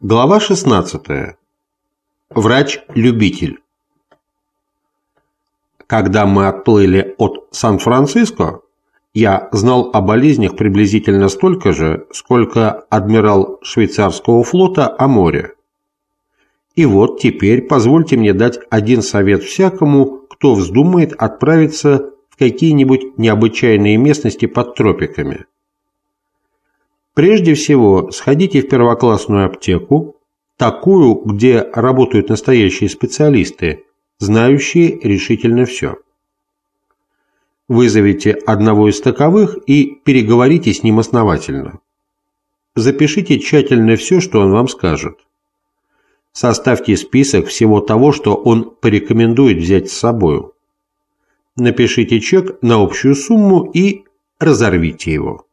Глава 16. Врач-любитель. Когда мы отплыли от Сан-Франциско, я знал о болезнях приблизительно столько же, сколько адмирал швейцарского флота о море. И вот теперь позвольте мне дать один совет всякому, кто вздумает отправиться в какие-нибудь необычайные местности под тропиками. Прежде всего, сходите в первоклассную аптеку, такую, где работают настоящие специалисты, знающие решительно все. Вызовите одного из таковых и переговорите с ним основательно. Запишите тщательно все, что он вам скажет. Составьте список всего того, что он порекомендует взять с собою. Напишите чек на общую сумму и разорвите его.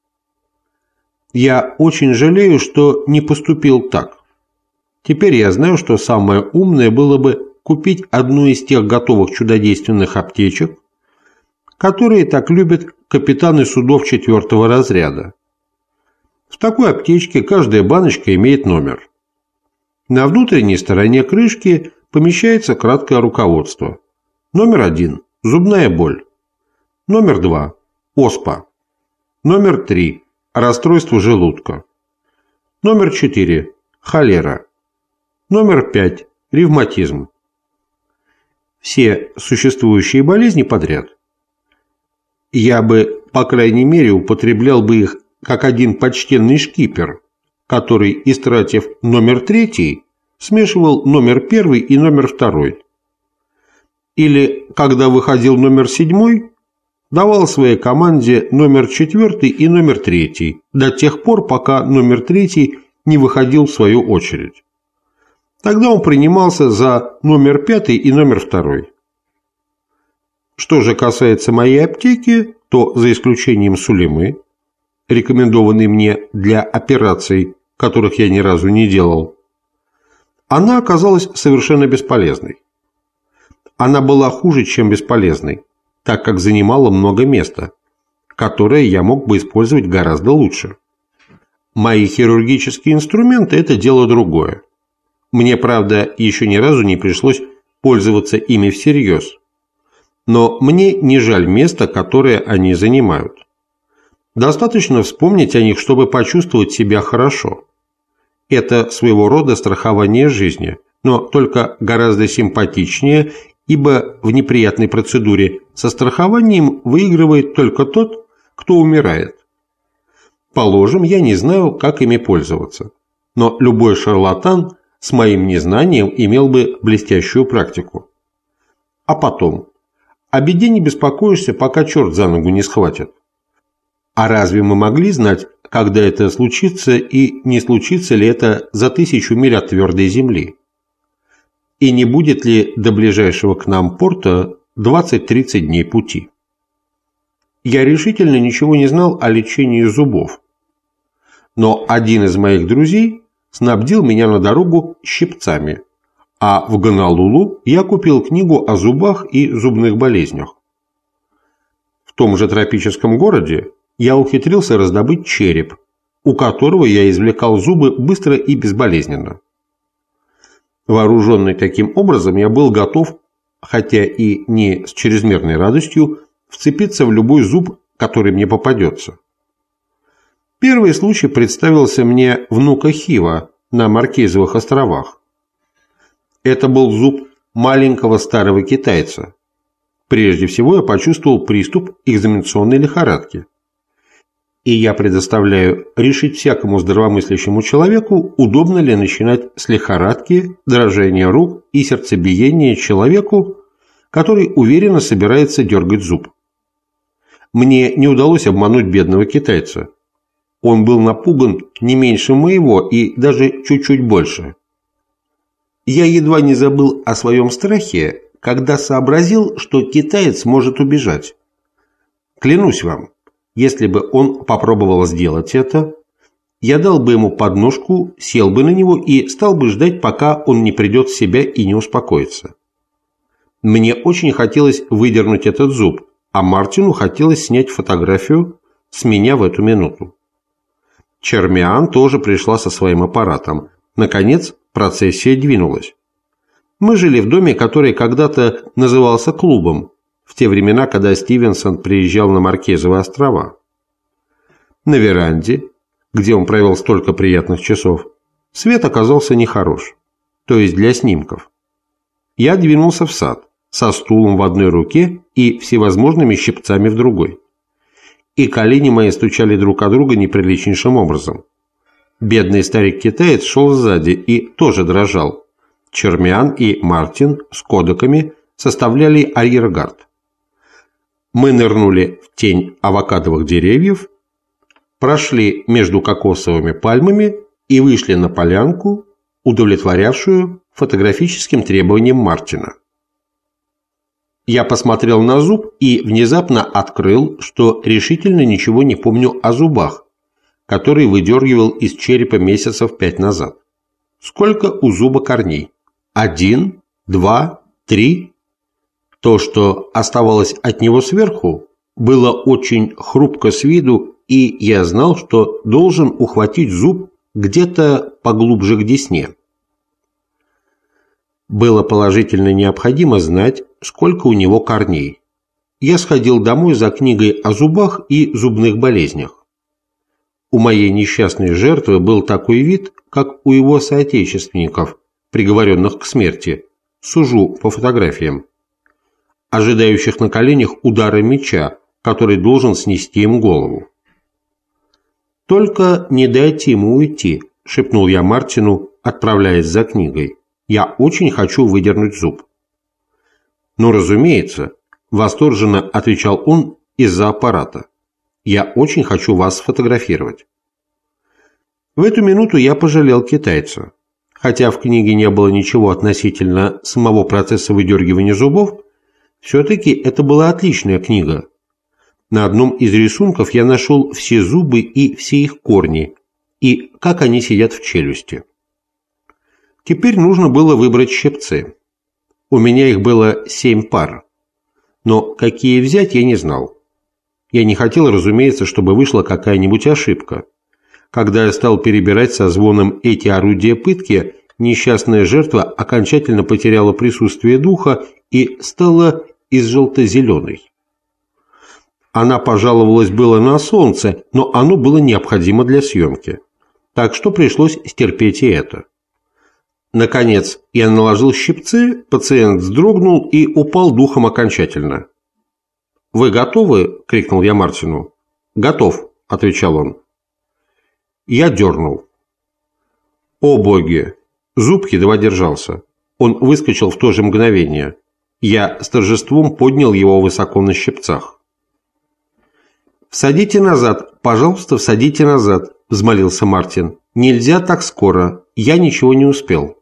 Я очень жалею, что не поступил так. Теперь я знаю, что самое умное было бы купить одну из тех готовых чудодейственных аптечек, которые так любят капитаны судов 4-го разряда. В такой аптечке каждая баночка имеет номер. На внутренней стороне крышки помещается краткое руководство. Номер 1 – зубная боль. Номер 2 – оспа. Номер 3 – расстройство желудка. Номер 4 – холера. Номер 5 – ревматизм. Все существующие болезни подряд. Я бы, по крайней мере, употреблял бы их как один почтенный шкипер, который, истратив номер 3, смешивал номер 1 и номер 2. Или, когда выходил номер 7, давал своей команде номер 4 и номер 3 до тех пор, пока номер 3 не выходил в свою очередь. Тогда он принимался за номер 5 и номер 2. Что же касается моей аптеки, то за исключением Сулеймы, рекомендованной мне для операций, которых я ни разу не делал, она оказалась совершенно бесполезной. Она была хуже, чем бесполезной, так как занимала много места, которое я мог бы использовать гораздо лучше. Мои хирургические инструменты – это дело другое. Мне, правда, еще ни разу не пришлось пользоваться ими всерьез. Но мне не жаль места, которое они занимают. Достаточно вспомнить о них, чтобы почувствовать себя хорошо. Это своего рода страхование жизни, но только гораздо симпатичнее, ибо в неприятной процедуре со страхованием выигрывает только тот, кто умирает. Положим, я не знаю, как ими пользоваться, но любой шарлатан с моим незнанием имел бы блестящую практику. А потом, о беде не беспокоишься, пока черт за ногу не схватит. А разве мы могли знать, когда это случится и не случится ли это за 1000 миль от твердой земли? И не будет ли до ближайшего к нам порта 20-30 дней пути? Я решительно ничего не знал о лечении зубов. Но один из моих друзей снабдил меня на дорогу щипцами, а в Гонолулу я купил книгу о зубах и зубных болезнях. В том же тропическом городе я ухитрился раздобыть череп, у которого я извлекал зубы быстро и безболезненно. Вооруженный таким образом, я был готов, хотя и не с чрезмерной радостью, вцепиться в любой зуб, который мне попадется. Первый случай представился мне внука Хива на Маркизовых островах. Это был зуб маленького старого китайца. Прежде всего я почувствовал приступ экзаменационной лихорадки. И я предоставляю решить всякому здравомыслящему человеку, удобно ли начинать с лихорадки, дрожания рук и сердцебиения человеку, который уверенно собирается дергать зуб. Мне не удалось обмануть бедного китайца. Он был напуган не меньше моего и даже чуть-чуть больше. Я едва не забыл о своем страхе, когда сообразил, что китаец может убежать. Клянусь вам, если бы он попробовал сделать это, я дал бы ему подножку, сел бы на него и стал бы ждать, пока он не придет в себя и не успокоится. Мне очень хотелось выдернуть этот зуб, а Мартину хотелось снять фотографию с меня в эту минуту. Чермиан тоже пришла со своим аппаратом, Наконец, процессия двинулась. Мы жили в доме, который когда-то назывался клубом, в те времена, когда Стивенсон приезжал на Маркизовы острова. На веранде, где он провел столько приятных часов, свет оказался нехорош, то есть для снимков. Я двинулся в сад, со стулом в одной руке и всевозможными щипцами в другой. И колени мои стучали друг о друга неприличнейшим образом. Бедный старик-китаец шел сзади и тоже дрожал. Чермян и Мартин с кодеками составляли арьергард. Мы нырнули в тень авокадовых деревьев, прошли между кокосовыми пальмами и вышли на полянку, удовлетворявшую фотографическим требованиям Мартина. Я посмотрел на зуб и внезапно открыл, что решительно ничего не помню о зубах, которые выдергивал из черепа месяцев 5 назад. Сколько у зуба корней? 1, 2, 3. То, что оставалось от него сверху, было очень хрупко с виду, и я знал, что должен ухватить зуб где-то поглубже к десне. Было положительно необходимо знать, сколько у него корней. Я сходил домой за книгой о зубах и зубных болезнях. У моей несчастной жертвы был такой вид, как у его соотечественников, приговоренных к смерти, сужу по фотографиям, ожидающих на коленях удара меча, который должен снести им голову. «Только не дайте ему уйти», – шепнул я Мартину, отправляясь за книгой. «Я очень хочу выдернуть зуб». «Ну, разумеется», – восторженно отвечал он из-за аппарата. «Я очень хочу вас сфотографировать». В эту минуту я пожалел китайца. Хотя в книге не было ничего относительно самого процесса выдергивания зубов, все-таки это была отличная книга. На одном из рисунков я нашел все зубы и все их корни, и как они сидят в челюсти. Теперь нужно было выбрать щипцы. У меня их было 7 пар. Но какие взять, я не знал. Я не хотел, разумеется, чтобы вышла какая-нибудь ошибка. Когда я стал перебирать со звоном эти орудия пытки, несчастная жертва окончательно потеряла присутствие духа и стала изжелто-зеленой. Она пожаловалась было на солнце, но оно было необходимо для съемки. Так что пришлось стерпеть и это. Наконец, я наложил щипцы, пациент вздрогнул и упал духом окончательно. «Вы готовы?» – крикнул я Мартину. «Готов», – отвечал он. Я дернул. О боги! Зуб едва держался. Он выскочил в то же мгновение. Я с торжеством поднял его высоко на щипцах. «Всадите назад, пожалуйста, всадите назад», – взмолился Мартин. «Нельзя так скоро, я ничего не успел».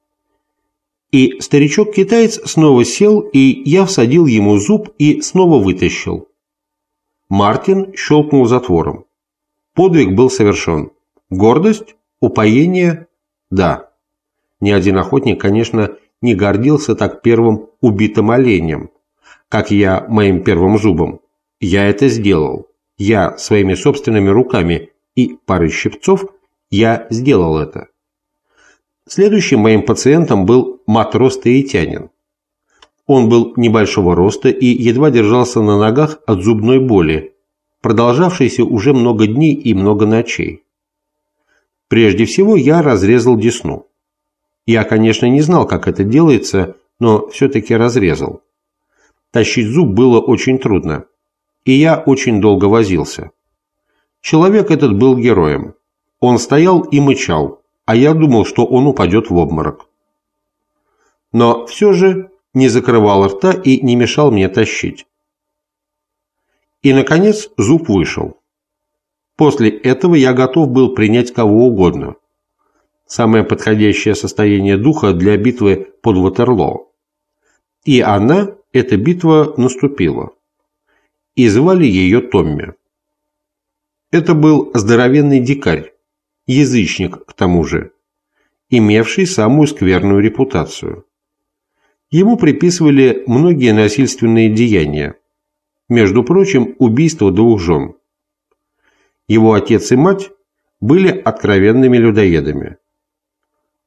И старичок-китаец снова сел, и я всадил ему зуб и снова вытащил. Мартин щелкнул затвором. Подвиг был совершен. Гордость? Упоение? Да. Ни один охотник, конечно, не гордился так первым убитым оленем, как я моим первым зубом. Я это сделал. Я своими собственными руками и парой щипцов я сделал это. Следующим моим пациентом был матрос-таитянин. Он был небольшого роста и едва держался на ногах от зубной боли, продолжавшейся уже много дней и много ночей. Прежде всего я разрезал десну. Я, конечно, не знал, как это делается, но все-таки разрезал. Тащить зуб было очень трудно, и я очень долго возился. Человек этот был героем. Он стоял и мычал, а я думал, что он упадет в обморок. Но все же не закрывал рта и не мешал мне тащить. И, наконец, зуб вышел. После этого я готов был принять кого угодно. Самое подходящее состояние духа для битвы под Ватерлоо. И она, эта битва, наступила. И звали ее Томми. Это был здоровенный дикарь, язычник к тому же, имевший самую скверную репутацию. Ему приписывали многие насильственные деяния, между прочим, убийство 2 жен. Его отец и мать были откровенными людоедами.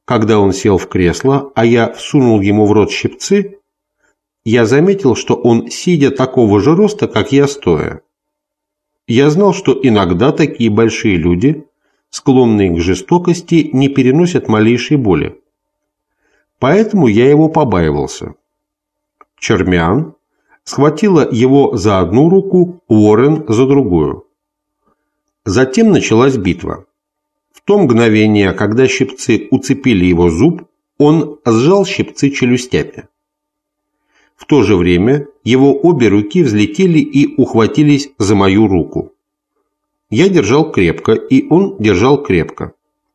Когда он сел в кресло, а я всунул ему в рот щипцы, я заметил, что он сидя такого же роста, как я стоя. Я знал, что иногда такие большие люди, склонные к жестокости, не переносят малейшей боли. Поэтому я его побаивался. Чермян схватила его за одну руку, Уоррен за другую. Затем началась битва. В то мгновение, когда щипцы уцепили его зуб, он сжал щипцы челюстями. В то же время его обе руки взлетели и ухватились за мою руку. Я держал крепко, и он держал крепко.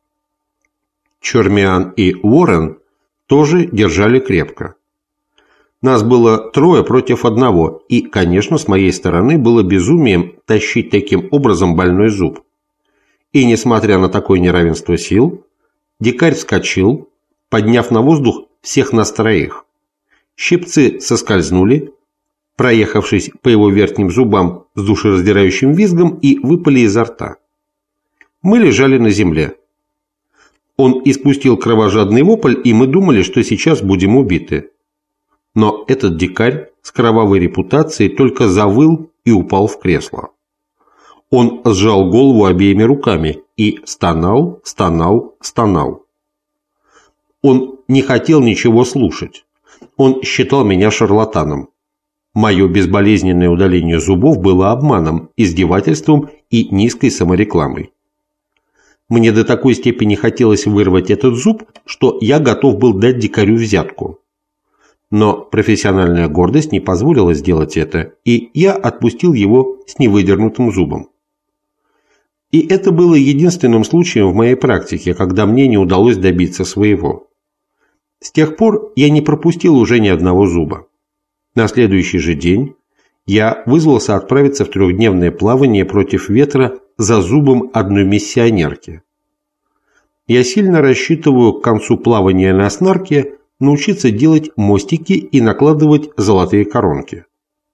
Чермян и Уоррен тоже держали крепко. Нас было 3 против 1, и, конечно, с моей стороны было безумием тащить таким образом больной зуб. И, несмотря на такое неравенство сил, дикарь вскочил, подняв на воздух всех нас 3. Щипцы соскользнули, проехавшись по его верхним зубам с душераздирающим визгом, и выпали изо рта. Мы лежали на земле. Он испустил кровожадный вопль, и мы думали, что сейчас будем убиты. Но этот дикарь с кровавой репутацией только завыл и упал в кресло. Он сжал голову обеими руками и стонал, стонал, стонал. Он не хотел ничего слушать. Он считал меня шарлатаном. Мое безболезненное удаление зубов было обманом, издевательством и низкой саморекламой. Мне до такой степени хотелось вырвать этот зуб, что я готов был дать дикарю взятку. Но профессиональная гордость не позволила сделать это, и я отпустил его с невыдернутым зубом. И это было единственным случаем в моей практике, когда мне не удалось добиться своего. С тех пор я не пропустил уже ни одного зуба. На следующий же день я вызвался отправиться в 3-дневное плавание против ветра за зубом одной миссионерки. Я сильно рассчитываю к концу плавания на снарке научиться делать мостики и накладывать золотые коронки.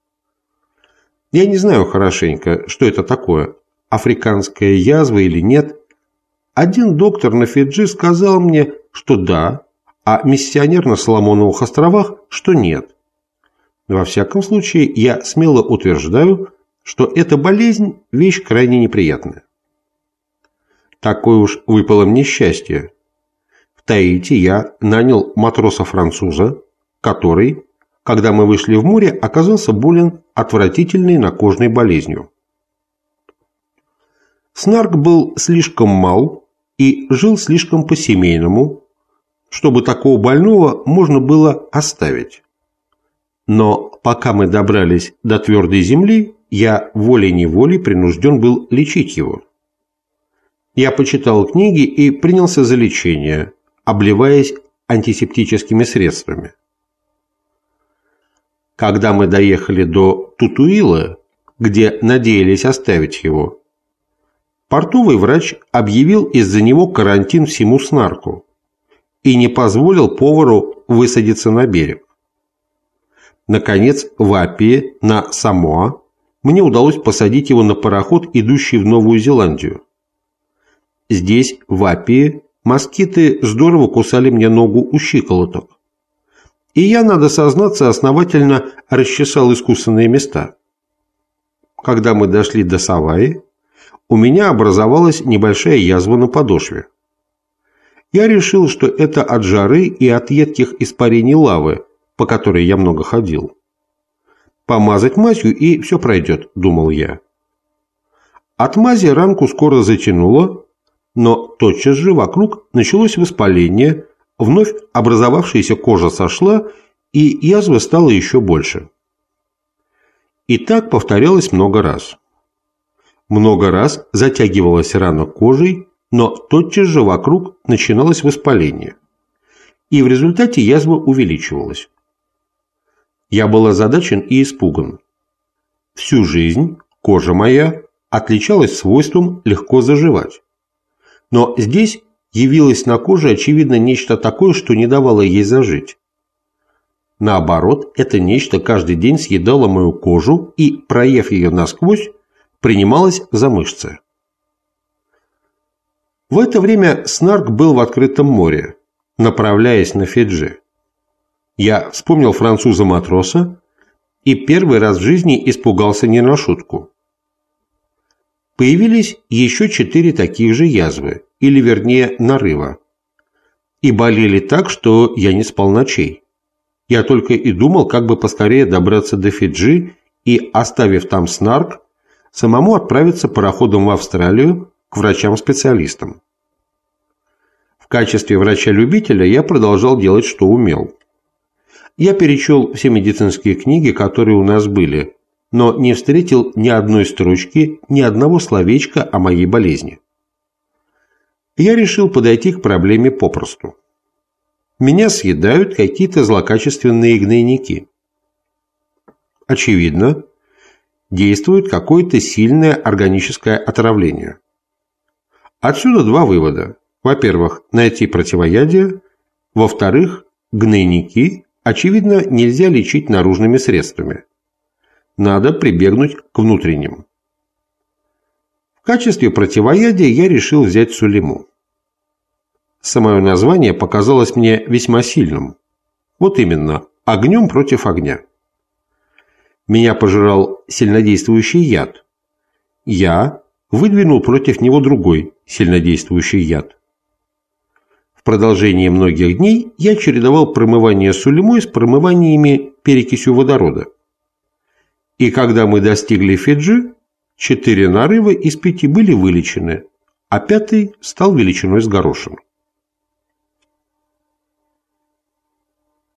Я не знаю хорошенько, что это такое, африканская язва или нет. Один доктор на Фиджи сказал мне, что да, а миссионер на Соломоновых островах, что нет. Во всяком случае, я смело утверждаю, что эта болезнь – вещь крайне неприятная. Такое уж выпало мне счастье. В Таити я нанял матроса-француза, который, когда мы вышли в море, оказался болен отвратительной накожной болезнью. Снарк был слишком мал и жил слишком по-семейному, чтобы такого больного можно было оставить. Но пока мы добрались до твердой земли, я волей-неволей принужден был лечить его. Я почитал книги и принялся за лечение, обливаясь антисептическими средствами. Когда мы доехали до Тутуила, где надеялись оставить его, портовый врач объявил из-за него карантин всему Снарку и не позволил повару высадиться на берег. Наконец, в Апии, на Самоа, мне удалось посадить его на пароход, идущий в Новую Зеландию. Здесь, в Апии, москиты здорово кусали мне ногу у щиколоток. И я, надо сознаться, основательно расчесал искусанные места. Когда мы дошли до Саваи, у меня образовалась небольшая язва на подошве. Я решил, что это от жары и от едких испарений лавы, по которой я много ходил. Помазать мазью, и все пройдет, думал я. От мази ранку скоро затянуло, но тотчас же вокруг началось воспаление, вновь образовавшаяся кожа сошла, и язва стала еще больше. И так повторялось много раз. Много раз затягивалась рана кожей, но тотчас же вокруг начиналось воспаление. И в результате язва увеличивалась. Я был озадачен и испуган. Всю жизнь кожа моя отличалась свойством легко заживать. Но здесь явилось на коже, очевидно, нечто такое, что не давало ей зажить. Наоборот, это нечто каждый день съедало мою кожу и, проев ее насквозь, принималось за мышцы. В это время Снарк был в открытом море, направляясь на Фиджи. Я вспомнил француза-матроса и первый раз в жизни испугался не на шутку. Появились еще 4 таких же язвы, или вернее нарыва. И болели так, что я не спал ночей. Я только и думал, как бы поскорее добраться до Фиджи и, оставив там снарк, самому отправиться пароходом в Австралию к врачам-специалистам. В качестве врача-любителя я продолжал делать, что умел. Я перечел все медицинские книги, которые у нас были, но не встретил ни одной строчки, ни одного словечка о моей болезни. Я решил подойти к проблеме попросту. Меня съедают какие-то злокачественные гнойники. Очевидно, действует какое-то сильное органическое отравление. Отсюда 2 вывода. Во-первых, найти противоядие. Во-вторых, гнойники, очевидно, нельзя лечить наружными средствами. Надо прибегнуть к внутренним. В качестве противоядия я решил взять сулиму. Самое название показалось мне весьма сильным. Вот именно, огнем против огня. Меня пожирал сильнодействующий яд. Я выдвинул против него другой сильнодействующий яд. В продолжение многих дней я чередовал промывание сулимой с промываниями перекисью водорода. И когда мы достигли Фиджи, 4 нарыва из 5 были вылечены, а 5-й стал величиной с горошину.